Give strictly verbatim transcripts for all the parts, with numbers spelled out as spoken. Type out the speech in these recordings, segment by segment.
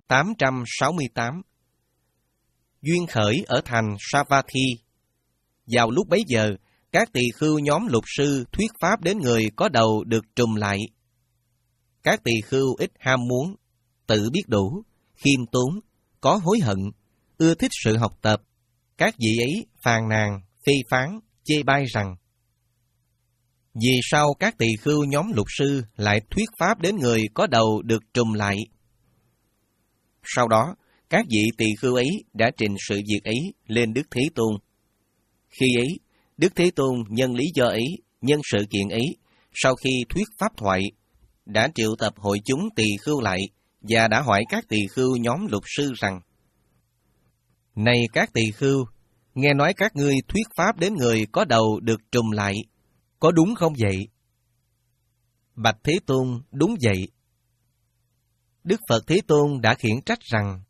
tám trăm sáu mươi tám. Duyên khởi ở thành Savatthi. Vào lúc bấy giờ, các tỳ khưu nhóm luật sư thuyết pháp đến người có đầu được trùm lại. Các tỳ khưu ít ham muốn, tự biết đủ, khiêm tốn, có hối hận, ưa thích sự học tập. Các vị ấy phàn nàn, phê phán, chê bai rằng: vì sao các tỳ khưu nhóm luật sư lại thuyết pháp đến người có đầu được trùm lại? Sau đó, các vị tỳ khưu ấy đã trình sự việc ấy lên Đức Thế Tôn. Khi ấy, Đức Thế Tôn nhân lý do ấy, nhân sự kiện ấy, sau khi thuyết pháp thoại, đã triệu tập hội chúng tỳ khưu lại và đã hỏi các tỳ khưu nhóm luật sư rằng: này các tỳ khưu, nghe nói các ngươi thuyết pháp đến người có đầu được trùm lại, có đúng không vậy? Bạch Thế Tôn, đúng vậy. Đức Phật Thế Tôn đã khiển trách rằng: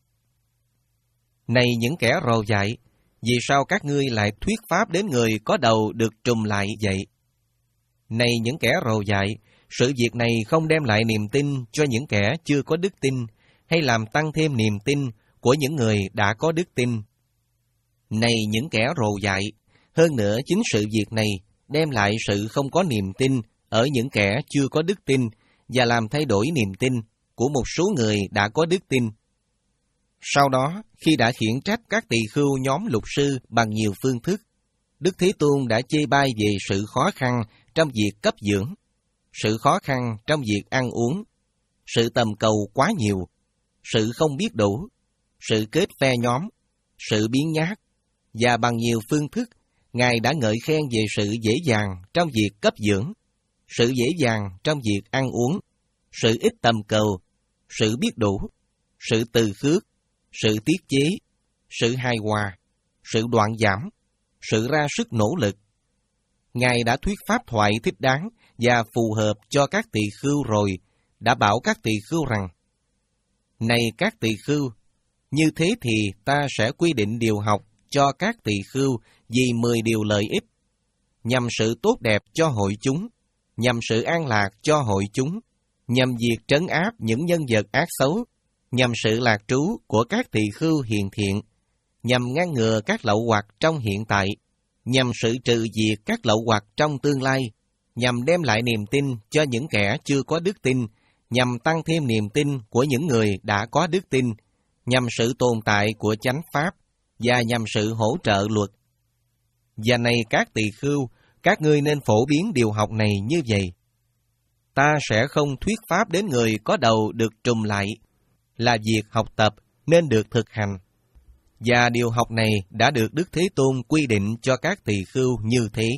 này những kẻ rồ dại, vì sao các ngươi lại thuyết pháp đến người có đầu được trùm lại vậy? Này những kẻ rồ dại, sự việc này không đem lại niềm tin cho những kẻ chưa có đức tin, hay làm tăng thêm niềm tin của những người đã có đức tin. Này những kẻ rồ dại, hơn nữa chính sự việc này đem lại sự không có niềm tin ở những kẻ chưa có đức tin và làm thay đổi niềm tin của một số người đã có đức tin. Sau đó, khi đã khiển trách các tỳ khưu nhóm luật sư bằng nhiều phương thức, Đức Thế Tôn đã chê bai về sự khó khăn trong việc cấp dưỡng, sự khó khăn trong việc ăn uống, sự tầm cầu quá nhiều, sự không biết đủ, sự kết phe nhóm, sự biếng nhác, và bằng nhiều phương thức, Ngài đã ngợi khen về sự dễ dàng trong việc cấp dưỡng, sự dễ dàng trong việc ăn uống, sự ít tầm cầu, sự biết đủ, sự từ khước, sự tiết chế, sự hài hòa, sự đoạn giảm, sự ra sức nỗ lực. Ngài đã thuyết pháp thoại thích đáng và phù hợp cho các tỳ khưu rồi, đã bảo các tỳ khưu rằng: này các tỳ khưu, như thế thì ta sẽ quy định điều học cho các tỳ khưu vì mười điều lợi ích, nhằm sự tốt đẹp cho hội chúng, nhằm sự an lạc cho hội chúng, nhằm việc trấn áp những nhân vật ác xấu, nhằm sự lạc trú của các tỳ khưu hiền thiện, nhằm ngăn ngừa các lậu hoặc trong hiện tại, nhằm sự trừ diệt các lậu hoặc trong tương lai, nhằm đem lại niềm tin cho những kẻ chưa có đức tin, nhằm tăng thêm niềm tin của những người đã có đức tin, nhằm sự tồn tại của chánh pháp, và nhằm sự hỗ trợ luật. Và này các tỳ khưu, các ngươi nên phổ biến điều học này như vậy. Ta sẽ không thuyết pháp đến người có đầu được trùm lại, là việc học tập nên được thực hành. Và điều học này đã được Đức Thế Tôn quy định cho các tỳ khưu như thế.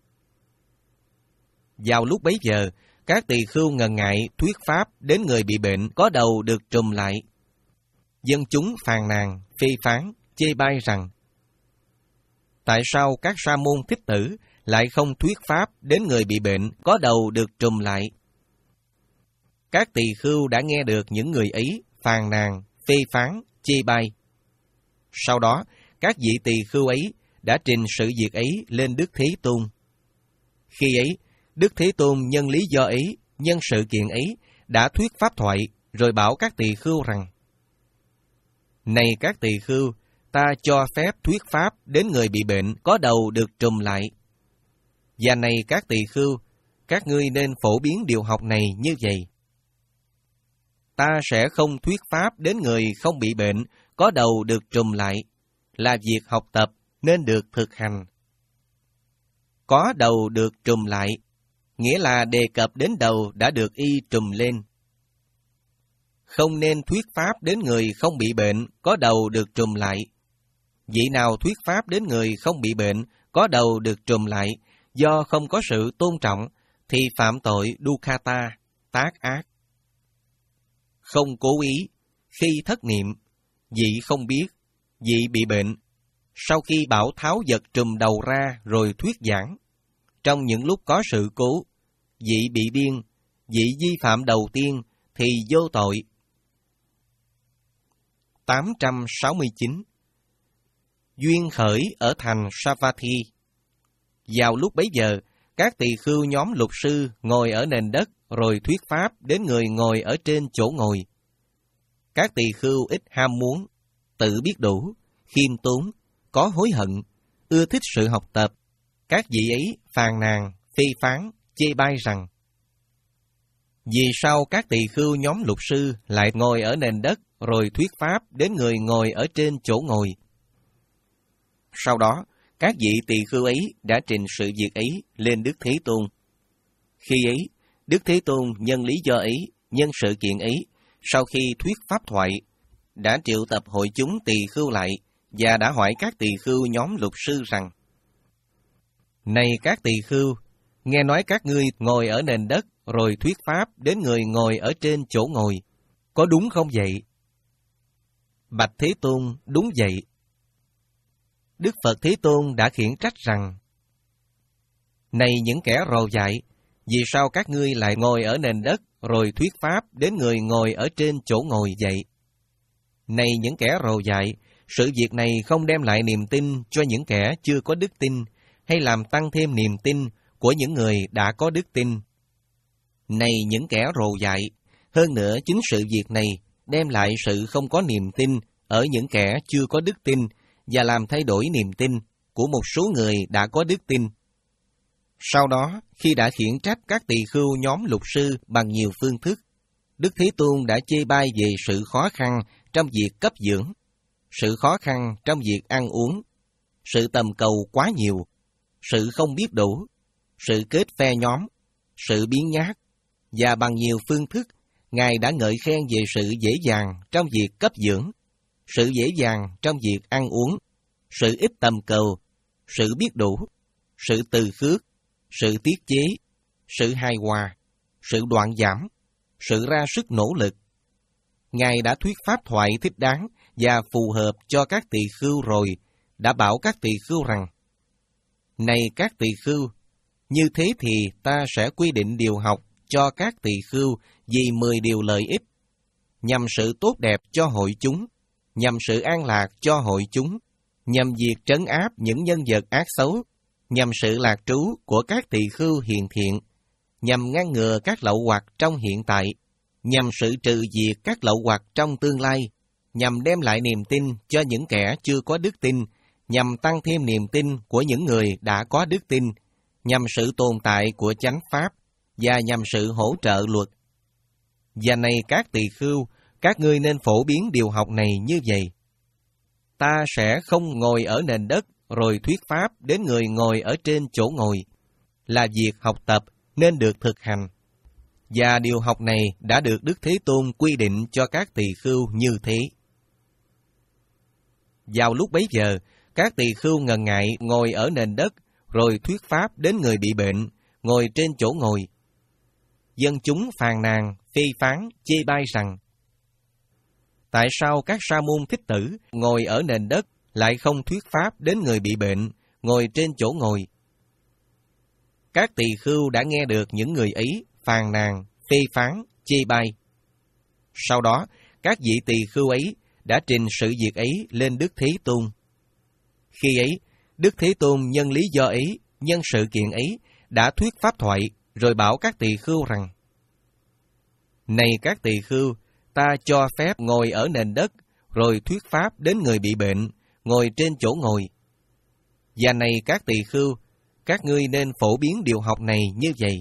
Vào lúc bấy giờ, các tỳ khưu ngần ngại thuyết pháp đến người bị bệnh có đầu được trùm lại. Dân chúng phàn nàn, phê phán, chê bai rằng: tại sao các sa môn thích tử lại không thuyết pháp đến người bị bệnh có đầu được trùm lại? Các tỳ khưu đã nghe được những người ấy phàn nàn, phê phán, chê bai. Sau đó, các vị tỳ khưu ấy đã trình sự việc ấy lên Đức Thế Tôn. Khi ấy, Đức Thế Tôn nhân lý do ấy, nhân sự kiện ấy, đã thuyết pháp thoại, rồi bảo các tỳ khưu rằng: này các tỳ khưu, ta cho phép thuyết pháp đến người bị bệnh có đầu được trùm lại. Và này các tỳ khưu, các ngươi nên phổ biến điều học này như vậy. Ta sẽ không thuyết pháp đến người không bị bệnh có đầu được trùm lại, là việc học tập nên được thực hành. Có đầu được trùm lại, nghĩa là đề cập đến đầu đã được y trùm lên. Không nên thuyết pháp đến người không bị bệnh có đầu được trùm lại. Vị nào thuyết pháp đến người không bị bệnh có đầu được trùm lại do không có sự tôn trọng thì phạm tội dukkata, tác ác. Không cố ý, khi thất niệm, vị không biết, vị bị bệnh, sau khi bảo tháo vật trùm đầu ra rồi thuyết giảng, trong những lúc có sự cố, vị bị điên, vị vi phạm đầu tiên thì vô tội. tám trăm sáu mươi chín. Duyên khởi ở thành Savatthi. Vào lúc bấy giờ, các tỳ khưu nhóm luật sư ngồi ở nền đất rồi thuyết pháp đến người ngồi ở trên chỗ ngồi. Các tỳ khưu ít ham muốn, tự biết đủ, khiêm tốn, có hối hận, ưa thích sự học tập. Các vị ấy phàn nàn, phê phán, chê bai rằng: vì sao các tỳ khưu nhóm luật sư lại ngồi ở nền đất rồi thuyết pháp đến người ngồi ở trên chỗ ngồi? Sau đó, các vị tỳ khưu ấy đã trình sự việc ấy lên Đức Thế Tôn. Khi ấy, Đức Thế Tôn nhân lý do ấy, nhân sự kiện ấy, sau khi thuyết pháp thoại, đã triệu tập hội chúng tỳ khưu lại và đã hỏi các tỳ khưu nhóm luật sư rằng: này các tỳ khưu, nghe nói các ngươi ngồi ở nền đất rồi thuyết pháp đến người ngồi ở trên chỗ ngồi, có đúng không vậy? Bạch Thế Tôn, đúng vậy. Đức Phật Thế Tôn đã khiển trách rằng: này những kẻ rồ dại, vì sao các ngươi lại ngồi ở nền đất rồi thuyết pháp đến người ngồi ở trên chỗ ngồi vậy? Này những kẻ rồ dại, sự việc này không đem lại niềm tin cho những kẻ chưa có đức tin, hay làm tăng thêm niềm tin của những người đã có đức tin. Này những kẻ rồ dại, hơn nữa chính sự việc này đem lại sự không có niềm tin ở những kẻ chưa có đức tin và làm thay đổi niềm tin của một số người đã có đức tin. Sau đó, khi đã khiển trách các tỳ khưu nhóm luật sư bằng nhiều phương thức, Đức Thế Tôn đã chê bai về sự khó khăn trong việc cấp dưỡng, sự khó khăn trong việc ăn uống, sự tầm cầu quá nhiều, sự không biết đủ, sự kết phe nhóm, sự biến nhát, và bằng nhiều phương thức, Ngài đã ngợi khen về sự dễ dàng trong việc cấp dưỡng, sự dễ dàng trong việc ăn uống, sự ít tầm cầu, sự biết đủ, sự từ khước, sự tiết chế, sự hài hòa, sự đoạn giảm, sự ra sức nỗ lực. Ngài đã thuyết pháp thoại thích đáng và phù hợp cho các tỳ khưu rồi, đã bảo các tỳ khưu rằng: này các tỳ khưu, như thế thì ta sẽ quy định điều học cho các tỳ khưu vì mười điều lợi ích, nhằm sự tốt đẹp cho hội chúng, nhằm sự an lạc cho hội chúng, nhằm việc trấn áp những nhân vật ác xấu, nhằm sự lạc trú của các tỳ khưu hiền thiện, nhằm ngăn ngừa các lậu hoặc trong hiện tại, nhằm sự trừ diệt các lậu hoặc trong tương lai, nhằm đem lại niềm tin cho những kẻ chưa có đức tin, nhằm tăng thêm niềm tin của những người đã có đức tin, nhằm sự tồn tại của chánh pháp, và nhằm sự hỗ trợ luật. Và này các tỳ khưu, các ngươi nên phổ biến điều học này như vậy: ta sẽ không ngồi ở nền đất rồi thuyết pháp đến người ngồi ở trên chỗ ngồi, là việc học tập nên được thực hành. Và điều học này đã được Đức Thế Tôn quy định cho các tỳ khưu như thế. Vào lúc bấy giờ, các tỳ khưu ngần ngại ngồi ở nền đất rồi thuyết pháp đến người bị bệnh, ngồi trên chỗ ngồi. Dân chúng phàn nàn, phê phán, chê bai rằng: tại sao các sa môn thích tử ngồi ở nền đất lại không thuyết pháp đến người bị bệnh, ngồi trên chỗ ngồi? Các tỳ khưu đã nghe được những người ấy phàn nàn, phê phán, chê bai. Sau đó, các vị tỳ khưu ấy đã trình sự việc ấy lên Đức Thế Tôn. Khi ấy, Đức Thế Tôn nhân lý do ấy, nhân sự kiện ấy, đã thuyết pháp thoại, rồi bảo các tỳ khưu rằng: này các tỳ khưu, ta cho phép ngồi ở nền đất, rồi thuyết pháp đến người bị bệnh, ngồi trên chỗ ngồi. Và này các tỳ khưu, các ngươi nên phổ biến điều học này như vậy: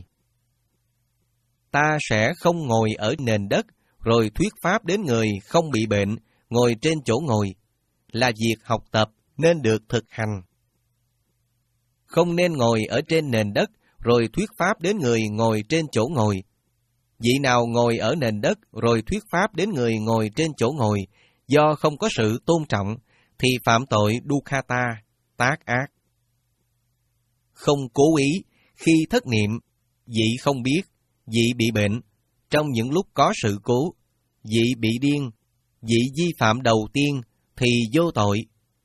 ta sẽ không ngồi ở nền đất, rồi thuyết pháp đến người không bị bệnh, ngồi trên chỗ ngồi, là việc học tập nên được thực hành. Không nên ngồi ở trên nền đất, rồi thuyết pháp đến người ngồi trên chỗ ngồi. Vị nào ngồi ở nền đất, rồi thuyết pháp đến người ngồi trên chỗ ngồi, do không có sự tôn trọng, thì phạm tội dukkata, tác ác. Không cố ý, khi thất niệm, vị không biết, vị bị bệnh, trong những lúc có sự cố, vị bị điên, vị vi phạm đầu tiên, thì vô tội.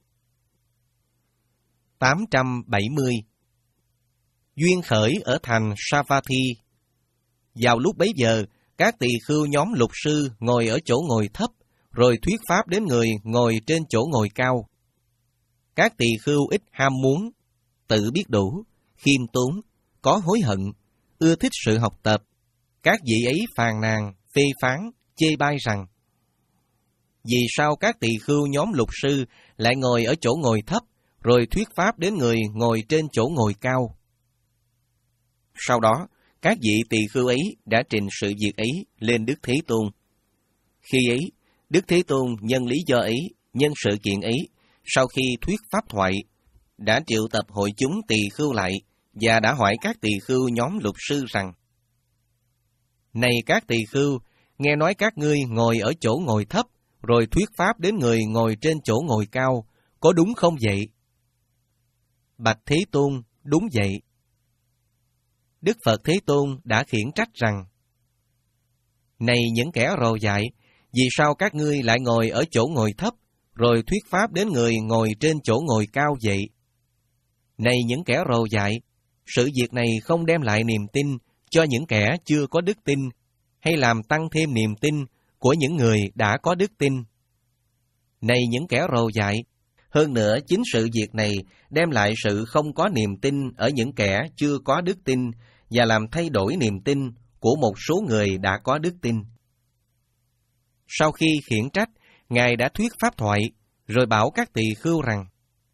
tám trăm bảy mươi. Duyên khởi ở thành Savatthi. Vào lúc bấy giờ, các tỳ khưu nhóm luật sư ngồi ở chỗ ngồi thấp, rồi thuyết pháp đến người ngồi trên chỗ ngồi cao. Các tỳ khưu ít ham muốn, tự biết đủ, khiêm tốn, có hối hận, ưa thích sự học tập. Các vị ấy phàn nàn, phê phán, chê bai rằng: vì sao các tỳ khưu nhóm lục sư lại ngồi ở chỗ ngồi thấp, rồi thuyết pháp đến người ngồi trên chỗ ngồi cao? Sau đó, các vị tỳ khưu ấy đã trình sự việc ấy lên Đức Thế Tôn. Khi ấy, Đức Thế Tôn nhân lý do ấy, nhân sự kiện ấy, sau khi thuyết pháp thoại, đã triệu tập hội chúng tỳ khưu lại và đã hỏi các tỳ khưu nhóm lục sư rằng: Này các tỳ khưu, nghe nói các ngươi ngồi ở chỗ ngồi thấp, rồi thuyết pháp đến người ngồi trên chỗ ngồi cao, có đúng không vậy? Bạch Thế Tôn, đúng vậy. Đức Phật Thế Tôn đã khiển trách rằng: Này những kẻ rồ dại, vì sao các ngươi lại ngồi ở chỗ ngồi thấp, rồi thuyết pháp đến người ngồi trên chỗ ngồi cao vậy? Này những kẻ rồ dại, sự việc này không đem lại niềm tin cho những kẻ chưa có đức tin, hay làm tăng thêm niềm tin của những người đã có đức tin. Này những kẻ rồ dại, hơn nữa chính sự việc này đem lại sự không có niềm tin ở những kẻ chưa có đức tin và làm thay đổi niềm tin của một số người đã có đức tin. Sau khi khiển trách, Ngài đã thuyết pháp thoại, rồi bảo các tỳ khưu rằng: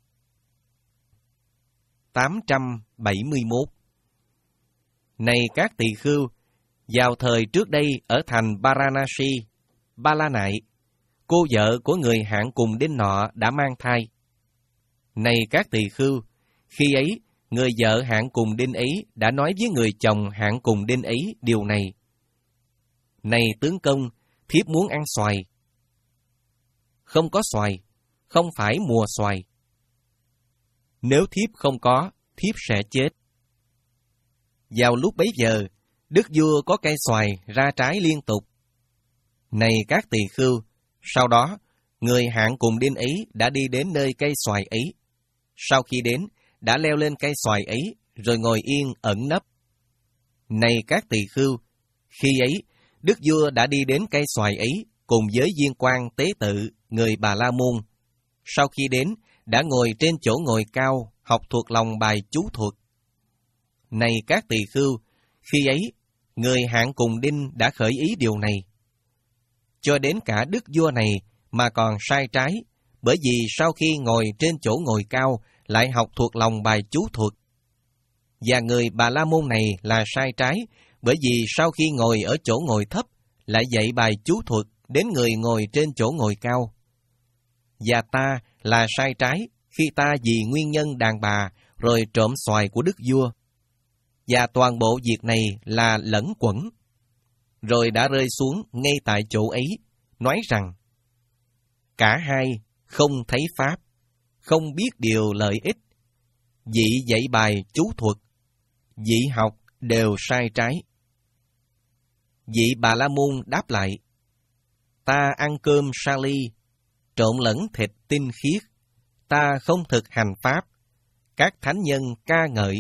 tám trăm bảy mươi mốt. Này các tỳ khưu, vào thời trước đây ở thành Varanasi, Ba La Nại, cô vợ của người hạng cùng đinh nọ đã mang thai. Này các tỳ khưu, khi ấy, người vợ hạng cùng đinh ấy đã nói với người chồng hạng cùng đinh ấy điều này: Này tướng công, thiếp muốn ăn xoài. Không có xoài, không phải mùa xoài. Nếu thiếp không có, thiếp sẽ chết. Vào lúc bấy giờ, đức vua có cây xoài ra trái liên tục. Này các tỳ khưu, sau đó, người hạng cùng đinh ấy đã đi đến nơi cây xoài ấy. Sau khi đến, đã leo lên cây xoài ấy, rồi ngồi yên ẩn nấp. Này các tỳ khưu, khi ấy, đức vua đã đi đến cây xoài ấy cùng với viên quan tế tự, người Bà La Môn. Sau khi đến, đã ngồi trên chỗ ngồi cao, học thuộc lòng bài chú thuật. Này các tỳ khưu, khi ấy, người hạng cùng đinh đã khởi ý điều này. Cho đến cả đức vua này mà còn sai trái, bởi vì sau khi ngồi trên chỗ ngồi cao, lại học thuộc lòng bài chú thuật. Và người Bà La Môn này là sai trái, bởi vì sau khi ngồi ở chỗ ngồi thấp, lại dạy bài chú thuật đến người ngồi trên chỗ ngồi cao. Và ta là sai trái, khi ta vì nguyên nhân đàn bà, rồi trộm xoài của đức vua. Và toàn bộ việc này là lẫn quẩn. Rồi đã rơi xuống ngay tại chỗ ấy, nói rằng: Cả hai không thấy pháp, không biết điều lợi ích. Vị dạy bài chú thuật, vị học đều sai trái. Vị Bà La Môn đáp lại: Ta ăn cơm sa ly, trộn lẫn thịt tinh khiết, ta không thực hành pháp, các thánh nhân ca ngợi.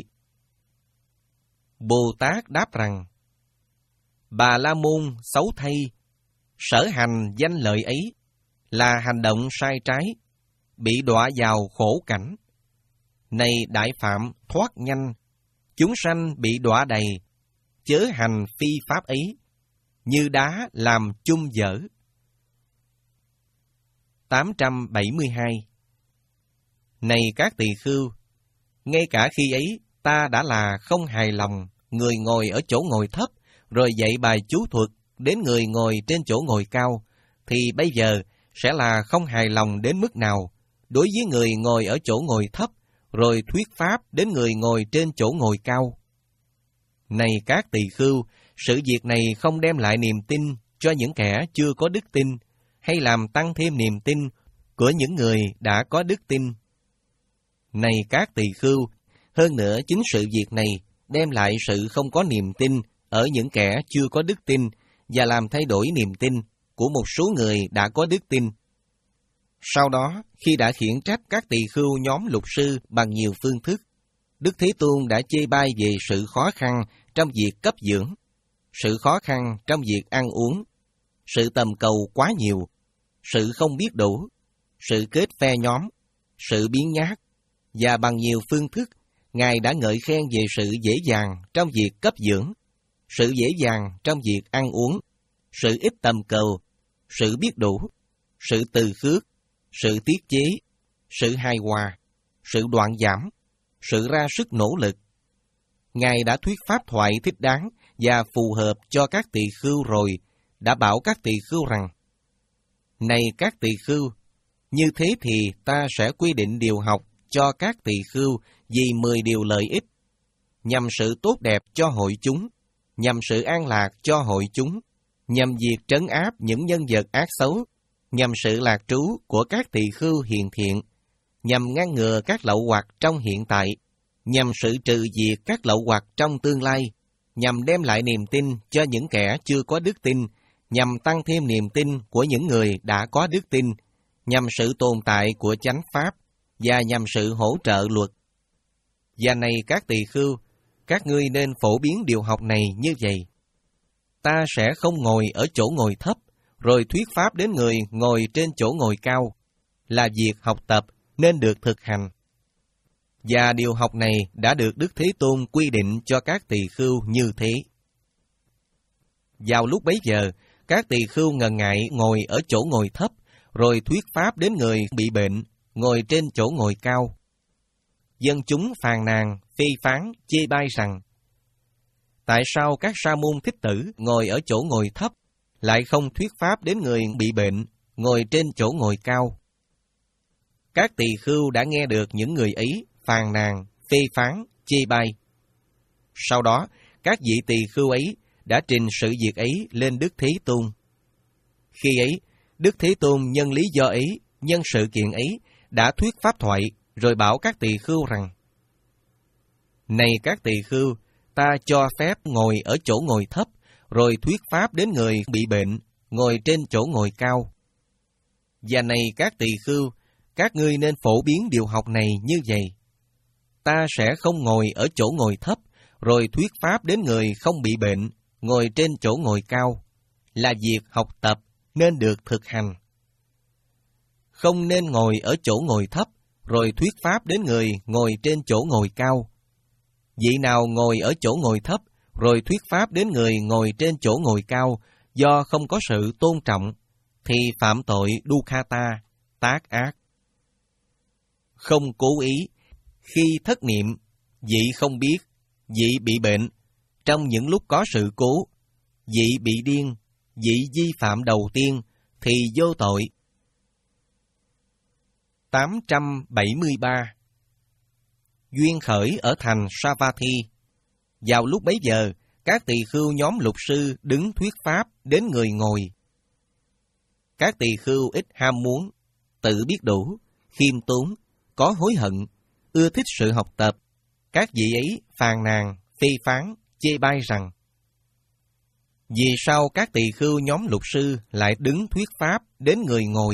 Bồ Tát đáp rằng: Bà La Môn xấu thay, sở hành danh lợi ấy là hành động sai trái, bị đọa vào khổ cảnh. Này đại phạm thoát nhanh, chúng sanh bị đọa đầy, chớ hành phi pháp ấy, như đá làm chung dở. tám trăm bảy mươi hai. Này các tỳ khưu, ngay cả khi ấy ta đã là không hài lòng người ngồi ở chỗ ngồi thấp, rồi dạy bài chú thuật đến người ngồi trên chỗ ngồi cao, thì bây giờ sẽ là không hài lòng đến mức nào đối với người ngồi ở chỗ ngồi thấp, rồi thuyết pháp đến người ngồi trên chỗ ngồi cao. Này các tỳ khưu, sự việc này không đem lại niềm tin cho những kẻ chưa có đức tin, hay làm tăng thêm niềm tin của những người đã có đức tin. Này các tỳ khưu, hơn nữa chính sự việc này đem lại sự không có niềm tin ở những kẻ chưa có đức tin và làm thay đổi niềm tin của một số người đã có đức tin. Sau đó, khi đã khiển trách các tỳ khưu nhóm lục sư bằng nhiều phương thức, Đức Thế Tôn đã chê bai về sự khó khăn trong việc cấp dưỡng, sự khó khăn trong việc ăn uống, sự tầm cầu quá nhiều, sự không biết đủ, sự kết phe nhóm, sự biến nhát, và bằng nhiều phương thức, Ngài đã ngợi khen về sự dễ dàng trong việc cấp dưỡng, sự dễ dàng trong việc ăn uống, sự ít tầm cầu, sự biết đủ, sự từ khước, sự tiết chế, sự hài hòa, sự đoạn giảm, sự ra sức nỗ lực. Ngài đã thuyết pháp thoại thích đáng và phù hợp cho các tỳ khưu rồi, đã bảo các tỳ khưu rằng: Này các tỳ khưu, như thế thì ta sẽ quy định điều học cho các tỳ khưu vì mười điều lợi ích, nhằm sự tốt đẹp cho hội chúng, nhằm sự an lạc cho hội chúng, nhằm việc trấn áp những nhân vật ác xấu, nhằm sự lạc trú của các tỳ khưu hiền thiện, nhằm ngăn ngừa các lậu hoặc trong hiện tại, nhằm sự trừ diệt các lậu hoặc trong tương lai, nhằm đem lại niềm tin cho những kẻ chưa có đức tin, nhằm tăng thêm niềm tin của những người đã có đức tin, nhằm sự tồn tại của chánh pháp, và nhằm sự hỗ trợ luật. Và này các tỳ khưu, các ngươi nên phổ biến điều học này như vậy. Ta sẽ không ngồi ở chỗ ngồi thấp, rồi thuyết pháp đến người ngồi trên chỗ ngồi cao, là việc học tập nên được thực hành. Và điều học này đã được Đức Thế Tôn quy định cho các tỳ khưu như thế. Vào lúc bấy giờ, các tỳ khưu ngần ngại ngồi ở chỗ ngồi thấp, rồi thuyết pháp đến người bị bệnh, ngồi trên chỗ ngồi cao. Dân chúng phàn nàn, phê phán, chê bai rằng: Tại sao các sa môn thích tử ngồi ở chỗ ngồi thấp, lại không thuyết pháp đến người bị bệnh, ngồi trên chỗ ngồi cao? Các tỳ khưu đã nghe được những người ấy phàn nàn, phê phán, chê bai. Sau đó, các vị tỳ khưu ấy đã trình sự việc ấy lên Đức Thế Tôn. Khi ấy, Đức Thế Tôn nhân lý do ấy, nhân sự kiện ấy, đã thuyết pháp thoại, rồi bảo các tỳ khưu rằng: Này các tỳ khưu, ta cho phép ngồi ở chỗ ngồi thấp, rồi thuyết pháp đến người bị bệnh, ngồi trên chỗ ngồi cao. Và này các tỳ khưu, các ngươi nên phổ biến điều học này như vậy. Ta sẽ không ngồi ở chỗ ngồi thấp, rồi thuyết pháp đến người không bị bệnh, ngồi trên chỗ ngồi cao, là việc học tập nên được thực hành. Không nên ngồi ở chỗ ngồi thấp, rồi thuyết pháp đến người ngồi trên chỗ ngồi cao. Vị nào ngồi ở chỗ ngồi thấp, rồi thuyết pháp đến người ngồi trên chỗ ngồi cao, do không có sự tôn trọng, thì phạm tội Dukkata, tác ác. Không cố ý, khi thất niệm, vị không biết, vị bị bệnh, trong những lúc có sự cố, vị bị điên, vị vi phạm đầu tiên, thì vô tội. tám trăm bảy mươi ba. Duyên khởi ở thành Savatthi. Vào lúc bấy giờ, các tỳ khưu nhóm lục sư đứng thuyết pháp đến người ngồi. Các tỳ khưu ít ham muốn, tự biết đủ, khiêm tốn, có hối hận, ưa thích sự học tập. Các vị ấy phàn nàn, phê phán, chê bai rằng: Vì sao các tỳ khưu nhóm lục sư lại đứng thuyết pháp đến người ngồi?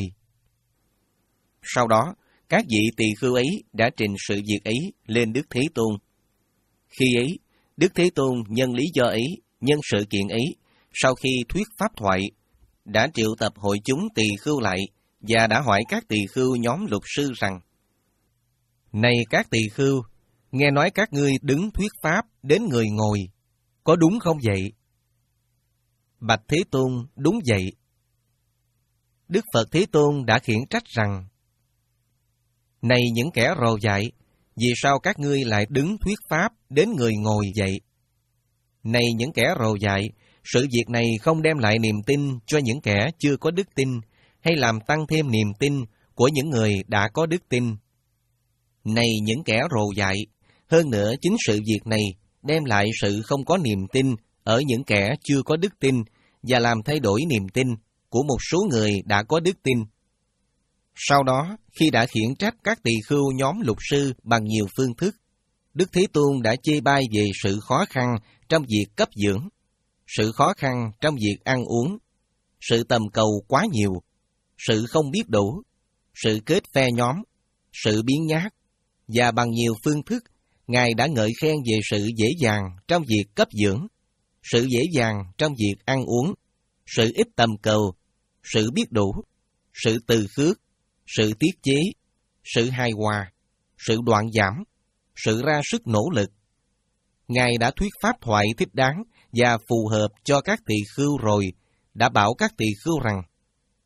Sau đó, các vị tỳ khưu ấy đã trình sự việc ấy lên Đức Thế Tôn. Khi ấy, Đức Thế Tôn nhân lý do ấy, nhân sự kiện ấy, sau khi thuyết pháp thoại, đã triệu tập hội chúng tỳ khưu lại và đã hỏi các tỳ khưu nhóm lục sư rằng: Này các tỳ khưu, nghe nói các ngươi đứng thuyết pháp đến người ngồi, có đúng không vậy? Bạch Thế Tôn, đúng vậy. Đức Phật Thế Tôn đã khiển trách rằng: Này những kẻ rồ dại, vì sao các ngươi lại đứng thuyết pháp đến người ngồi vậy? Này những kẻ rồ dại, sự việc này không đem lại niềm tin cho những kẻ chưa có đức tin, hay làm tăng thêm niềm tin của những người đã có đức tin. Này những kẻ rồ dại, hơn nữa chính sự việc này đem lại sự không có niềm tin ở những kẻ chưa có đức tin và làm thay đổi niềm tin của một số người đã có đức tin. Sau đó, khi đã khiển trách các tỳ khưu nhóm lục sư bằng nhiều phương thức, Đức Thế Tôn đã chê bai về sự khó khăn trong việc cấp dưỡng, sự khó khăn trong việc ăn uống, sự tầm cầu quá nhiều, sự không biết đủ, sự kết phe nhóm, sự biến nhát, và bằng nhiều phương thức, Ngài đã ngợi khen về sự dễ dàng trong việc cấp dưỡng, sự dễ dàng trong việc ăn uống, sự ít tầm cầu, sự biết đủ, sự từ khước, sự tiết chế, sự hài hòa, sự đoạn giảm, sự ra sức nỗ lực. Ngài đã thuyết pháp thoại thích đáng và phù hợp cho các tỳ khưu rồi, đã bảo các tỳ khưu rằng: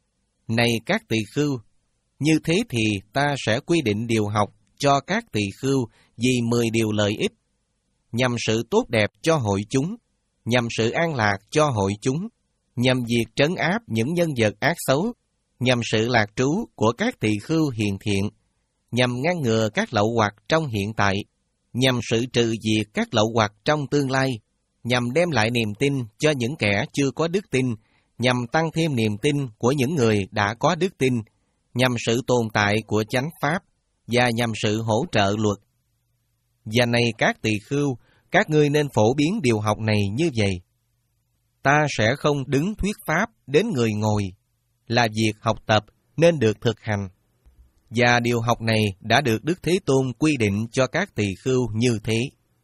Này các tỳ khưu, như thế thì ta sẽ quy định điều học cho các tỳ khưu vì mười điều lợi ích, nhằm sự tốt đẹp cho hội chúng, nhằm sự an lạc cho hội chúng, nhằm việc trấn áp những nhân vật ác xấu, nhằm sự lạc trú của các tỳ khưu hiền thiện, nhằm ngăn ngừa các lậu hoặc trong hiện tại, nhằm sự trừ diệt các lậu hoặc trong tương lai, nhằm đem lại niềm tin cho những kẻ chưa có đức tin, nhằm tăng thêm niềm tin của những người đã có đức tin, nhằm sự tồn tại của chánh pháp, và nhằm sự hỗ trợ luật. Và này các tỳ khưu, các ngươi nên phổ biến điều học này như vậy. Ta sẽ không đứng thuyết pháp đến người ngồi, là việc học tập nên được thực hành. Và điều học này đã được Đức Thế Tôn quy định cho các tỳ khưu như thế.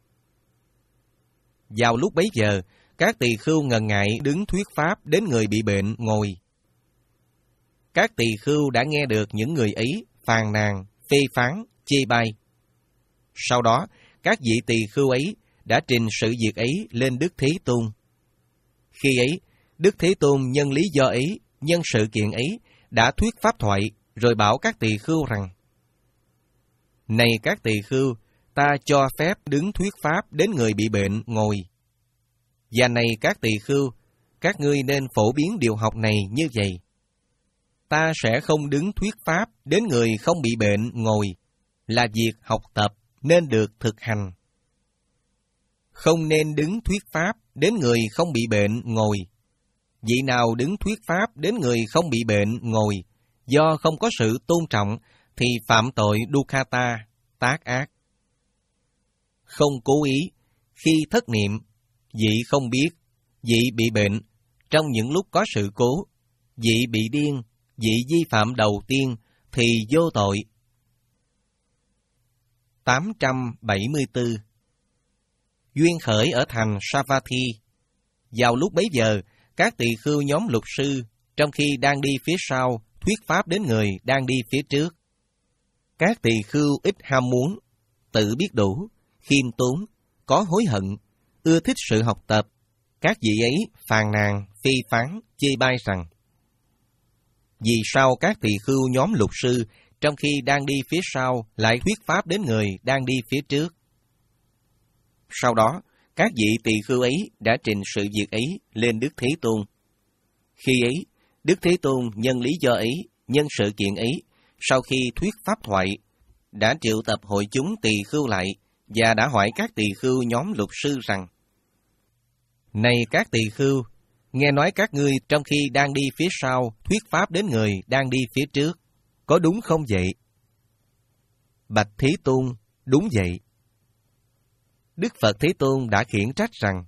Vào lúc bấy giờ, các tỳ khưu ngần ngại đứng thuyết pháp đến người bị bệnh ngồi. Các tỳ khưu đã nghe được những người ấy phàn nàn, phê phán, chê bai. Sau đó, các vị tỳ khưu ấy đã trình sự việc ấy lên Đức Thế Tôn. Khi ấy, Đức Thế Tôn nhân lý do ấy, nhân sự kiện ấy, đã thuyết pháp thoại, rồi bảo các tỳ khưu rằng: Này các tỳ khưu, ta cho phép đứng thuyết pháp đến người bị bệnh ngồi. Và này các tỳ khưu, các ngươi nên phổ biến điều học này như vậy. Ta sẽ không đứng thuyết pháp đến người không bị bệnh ngồi, là việc học tập nên được thực hành. Không nên đứng thuyết pháp đến người không bị bệnh ngồi. Vị nào đứng thuyết pháp đến người không bị bệnh ngồi, do không có sự tôn trọng, thì phạm tội dukkata, tác ác. Không cố ý, khi thất niệm, vị không biết, vị bị bệnh, trong những lúc có sự cố, vị bị điên, vị vi phạm đầu tiên, thì vô tội. tám trăm bảy mươi tư. Duyên khởi ở thành Savatthi. Vào lúc bấy giờ, các tỳ khưu nhóm luật sư, trong khi đang đi phía sau, thuyết pháp đến người đang đi phía trước. Các tỳ khưu ít ham muốn, tự biết đủ, khiêm tốn, có hối hận, ưa thích sự học tập. Các vị ấy phàn nàn, phê phán, chê bai rằng: Vì sao các tỳ khưu nhóm luật sư, trong khi đang đi phía sau, lại thuyết pháp đến người đang đi phía trước? Sau đó, các vị tỳ khưu ấy đã trình sự việc ấy lên Đức Thế Tôn. Khi ấy, Đức Thế Tôn nhân lý do ấy, nhân sự kiện ấy, sau khi thuyết pháp thoại, đã triệu tập hội chúng tỳ khưu lại và đã hỏi các tỳ khưu nhóm luật sư rằng: Này các tỳ khưu, nghe nói các ngươi trong khi đang đi phía sau thuyết pháp đến người đang đi phía trước, có đúng không vậy? Bạch Thế Tôn, đúng vậy. Đức Phật Thế Tôn đã khiển trách rằng: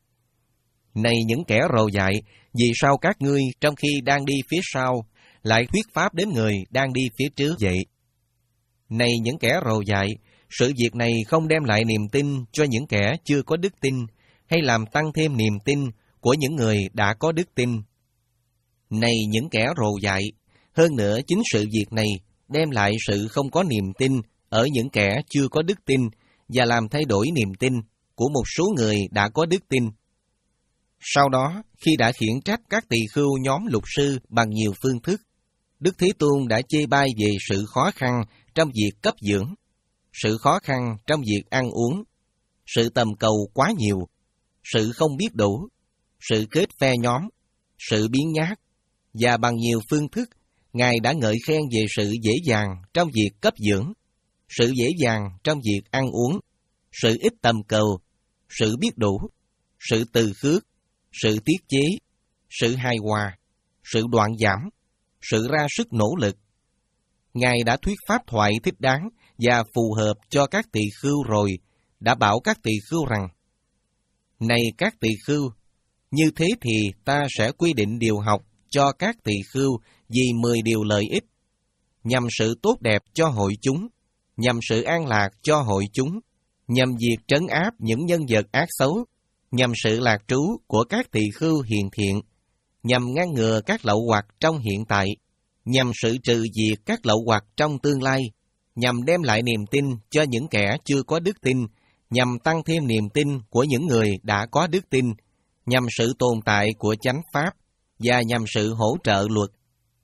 Này những kẻ rồ dại, vì sao các ngươi trong khi đang đi phía sau lại thuyết pháp đến người đang đi phía trước vậy? Này những kẻ rồ dại, sự việc này không đem lại niềm tin cho những kẻ chưa có đức tin, hay làm tăng thêm niềm tin của những người đã có đức tin. Này những kẻ rồ dại, hơn nữa chính sự việc này đem lại sự không có niềm tin ở những kẻ chưa có đức tin, và làm thay đổi niềm tin của một số người đã có đức tin. Sau đó, khi đã khiển trách các tỳ khưu nhóm luật sư bằng nhiều phương thức, Đức Thế Tôn đã chê bai về sự khó khăn trong việc cấp dưỡng, sự khó khăn trong việc ăn uống, sự tầm cầu quá nhiều, sự không biết đủ, sự kết phe nhóm, sự biến nhát, và bằng nhiều phương thức, Ngài đã ngợi khen về sự dễ dàng trong việc cấp dưỡng, sự dễ dàng trong việc ăn uống, sự ít tầm cầu, sự biết đủ, sự từ khước, sự tiết chế, sự hài hòa, sự đoạn giảm, sự ra sức nỗ lực. Ngài đã thuyết pháp thoại thích đáng và phù hợp cho các tỳ khưu rồi, đã bảo các tỳ khưu rằng: Này các tỳ khưu, như thế thì ta sẽ quy định điều học cho các tỳ khưu vì mười điều lợi ích, nhằm sự tốt đẹp cho hội chúng, nhằm sự an lạc cho hội chúng, nhằm việc trấn áp những nhân vật ác xấu, nhằm sự lạc trú của các tỳ khưu hiền thiện, nhằm ngăn ngừa các lậu hoặc trong hiện tại, nhằm sự trừ diệt các lậu hoặc trong tương lai, nhằm đem lại niềm tin cho những kẻ chưa có đức tin, nhằm tăng thêm niềm tin của những người đã có đức tin, nhằm sự tồn tại của chánh pháp, và nhằm sự hỗ trợ luật.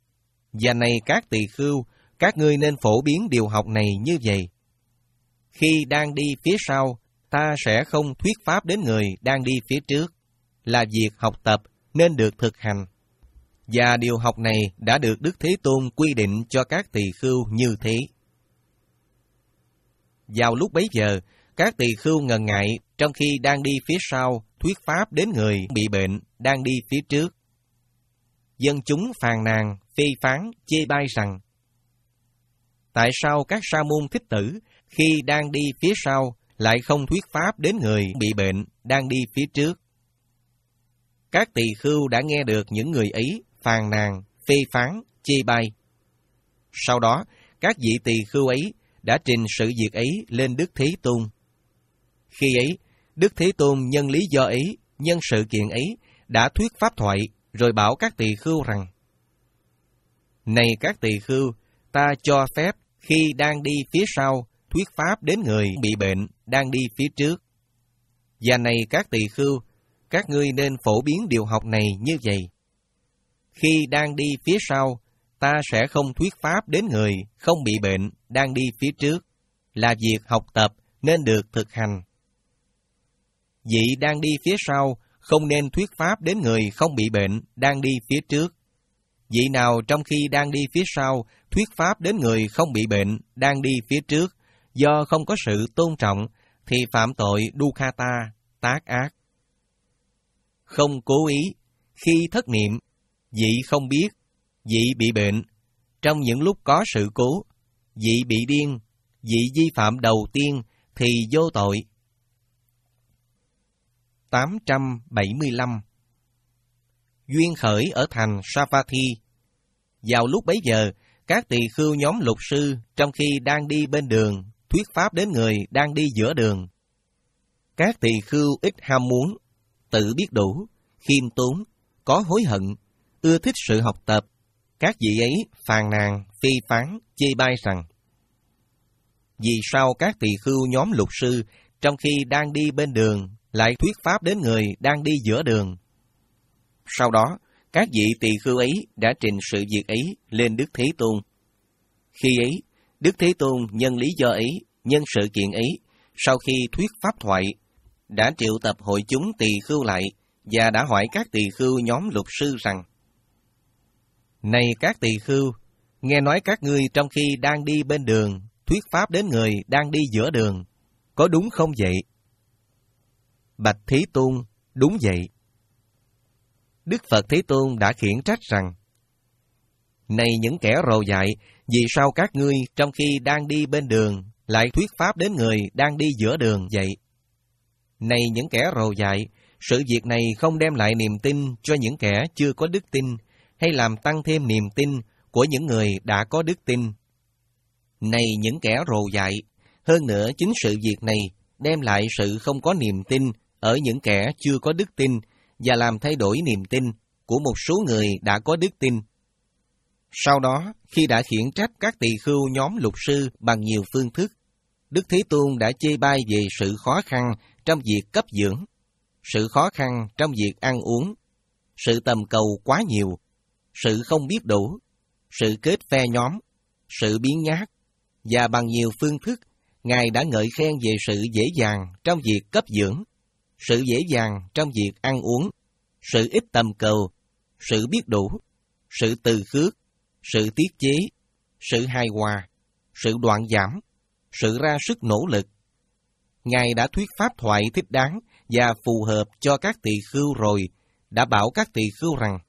Và này các tỳ khưu, các ngươi nên phổ biến điều học này như vậy. Khi đang đi phía sau, ta sẽ không thuyết pháp đến người đang đi phía trước, là việc học tập nên được thực hành. Và điều học này đã được Đức Thế Tôn quy định cho các tỳ khưu như thế. Vào lúc bấy giờ, các tỳ khưu ngần ngại trong khi đang đi phía sau thuyết pháp đến người bị bệnh đang đi phía trước. Dân chúng phàn nàn, phê phán, chê bai rằng: tại sao các sa môn thích tử khi đang đi phía sau lại không thuyết pháp đến người bị bệnh đang đi phía trước? Các tỳ khưu đã nghe được những người ấy phàn nàn, phê phán, chê bai. Sau đó, các vị tỳ khưu ấy đã trình sự việc ấy lên Đức Thế Tôn. Khi ấy, Đức Thế Tôn nhân lý do ấy, nhân sự kiện ấy, đã thuyết pháp thoại, rồi bảo các tỳ khưu rằng: này các tỳ khưu, ta cho phép khi đang đi phía sau thuyết pháp đến người bị bệnh đang đi phía trước. Và này các tỳ khưu, các ngươi nên phổ biến điều học này như vậy. Khi đang đi phía sau, ta sẽ không thuyết pháp đến người không bị bệnh đang đi phía trước, là việc học tập nên được thực hành. Vị đang đi phía sau không nên thuyết pháp đến người không bị bệnh đang đi phía trước. Vị nào trong khi đang đi phía sau thuyết pháp đến người không bị bệnh đang đi phía trước, do không có sự tôn trọng, thì phạm tội dukkata, tác ác. Không cố ý, khi thất niệm, vị không biết, vị bị bệnh, trong những lúc có sự cố, vị bị điên, vị vi phạm đầu tiên thì vô tội. tám trăm bảy mươi lăm. Duyên khởi ở thành Savatthi. Vào lúc bấy giờ, các tỳ khưu nhóm lục sư trong khi đang đi bên đường thuyết pháp đến người đang đi giữa đường. Các tỳ khưu ít ham muốn, tự biết đủ, khiêm tốn, có hối hận, ưa thích sự học tập. Các vị ấy phàn nàn, phê phán, chê bai rằng: vì sao các tỳ khưu nhóm lục sư trong khi đang đi bên đường lại thuyết pháp đến người đang đi giữa đường? Sau đó, các vị tỳ khưu ấy đã trình sự việc ấy lên Đức Thế Tôn. Khi ấy, Đức Thế Tôn nhân lý do ấy, nhân sự kiện ấy, sau khi thuyết pháp thoại, đã triệu tập hội chúng tỳ khưu lại và đã hỏi các tỳ khưu nhóm lục sư rằng: này các tỳ khưu, nghe nói các ngươi trong khi đang đi bên đường thuyết pháp đến người đang đi giữa đường, có đúng không vậy? Bạch Thế Tôn, đúng vậy. Đức Phật Thế Tôn đã khiển trách rằng: này những kẻ rồ dại, vì sao các ngươi trong khi đang đi bên đường lại thuyết pháp đến người đang đi giữa đường vậy? Này những kẻ rồ dại, sự việc này không đem lại niềm tin cho những kẻ chưa có đức tin, hay làm tăng thêm niềm tin của những người đã có đức tin. Này những kẻ rồ dại, hơn nữa chính sự việc này đem lại sự không có niềm tin ở những kẻ chưa có đức tin và làm thay đổi niềm tin của một số người đã có đức tin. Sau đó, khi đã khiển trách các tỳ khưu nhóm lục sư bằng nhiều phương thức, Đức Thế Tôn đã chê bai về sự khó khăn trong việc cấp dưỡng, sự khó khăn trong việc ăn uống, sự tầm cầu quá nhiều, sự không biết đủ, sự kết phe nhóm, sự biếng nhác, và bằng nhiều phương thức, Ngài đã ngợi khen về sự dễ dàng trong việc cấp dưỡng, sự dễ dàng trong việc ăn uống, sự ít tầm cầu, sự biết đủ, sự từ khước, sự tiết chế, sự hài hòa, sự đoạn giảm, sự ra sức nỗ lực. Ngài đã thuyết pháp thoại thích đáng và phù hợp cho các tỳ khưu rồi, đã bảo các tỳ khưu rằng: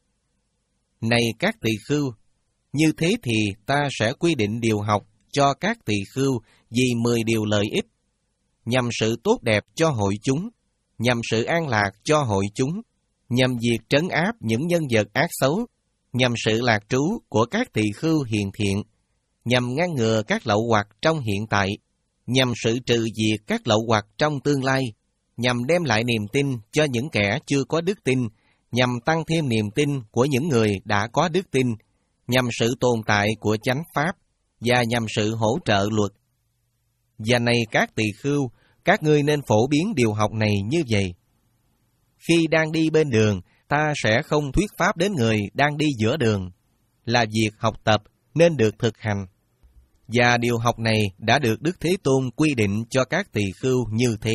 này các tỳ khưu, như thế thì ta sẽ quy định điều học cho các tỳ khưu vì mười điều lợi ích, nhằm sự tốt đẹp cho hội chúng, nhằm sự an lạc cho hội chúng, nhằm việc trấn áp những nhân vật ác xấu, nhằm sự lạc trú của các tỳ khưu hiền thiện, nhằm ngăn ngừa các lậu hoặc trong hiện tại, nhằm sự trừ diệt các lậu hoặc trong tương lai, nhằm đem lại niềm tin cho những kẻ chưa có đức tin, nhằm tăng thêm niềm tin của những người đã có đức tin, nhằm sự tồn tại của chánh pháp, và nhằm sự hỗ trợ luật. Và này các tỳ khưu, các ngươi nên phổ biến điều học này như vậy. Khi đang đi bên đường, ta sẽ không thuyết pháp đến người đang đi giữa đường, là việc học tập nên được thực hành. Và điều học này đã được Đức Thế Tôn quy định cho các tỳ khưu như thế.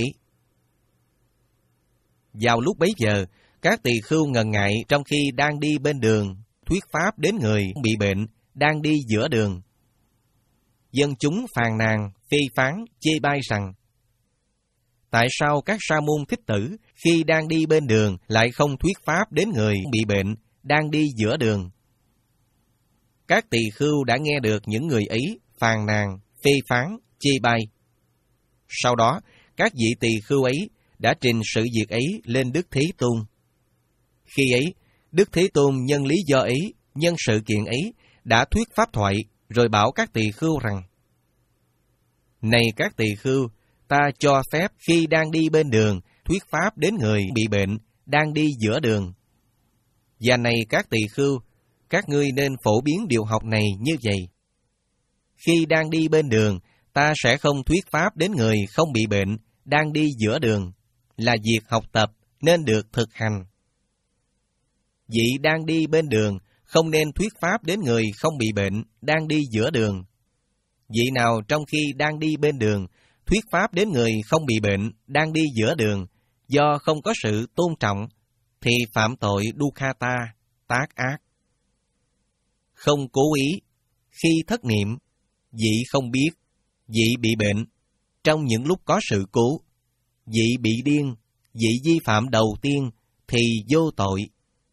Vào lúc bấy giờ, các tỳ khưu ngần ngại trong khi đang đi bên đường, thuyết pháp đến người bị bệnh, đang đi giữa đường. Dân chúng phàn nàn, phê phán, chê bai rằng, tại sao các sa môn thích tử khi đang đi bên đường lại không thuyết pháp đến người bị bệnh, đang đi giữa đường? Các tỳ khưu đã nghe được những người ấy phàn nàn, phê phán, chê bai. Sau đó, các vị tỳ khưu ấy đã trình sự việc ấy lên Đức Thế Tôn. Khi ấy, Đức Thế Tôn nhân lý do ấy, nhân sự kiện ấy, đã thuyết pháp thoại, rồi bảo các tỳ khưu rằng, này các tỳ khưu, ta cho phép khi đang đi bên đường, thuyết pháp đến người bị bệnh, đang đi giữa đường. Và này các tỳ khưu, các ngươi nên phổ biến điều học này như vậy. Khi đang đi bên đường, ta sẽ không thuyết pháp đến người không bị bệnh, đang đi giữa đường, là việc học tập nên được thực hành. Vị đang đi bên đường, không nên thuyết pháp đến người không bị bệnh, đang đi giữa đường. Vị nào trong khi đang đi bên đường, thuyết pháp đến người không bị bệnh, đang đi giữa đường, do không có sự tôn trọng, thì phạm tội dukkata, tác ác. Không cố ý, khi thất niệm, vị không biết, vị bị bệnh, trong những lúc có sự cố, vị bị điên, vị vi phạm đầu tiên, thì vô tội.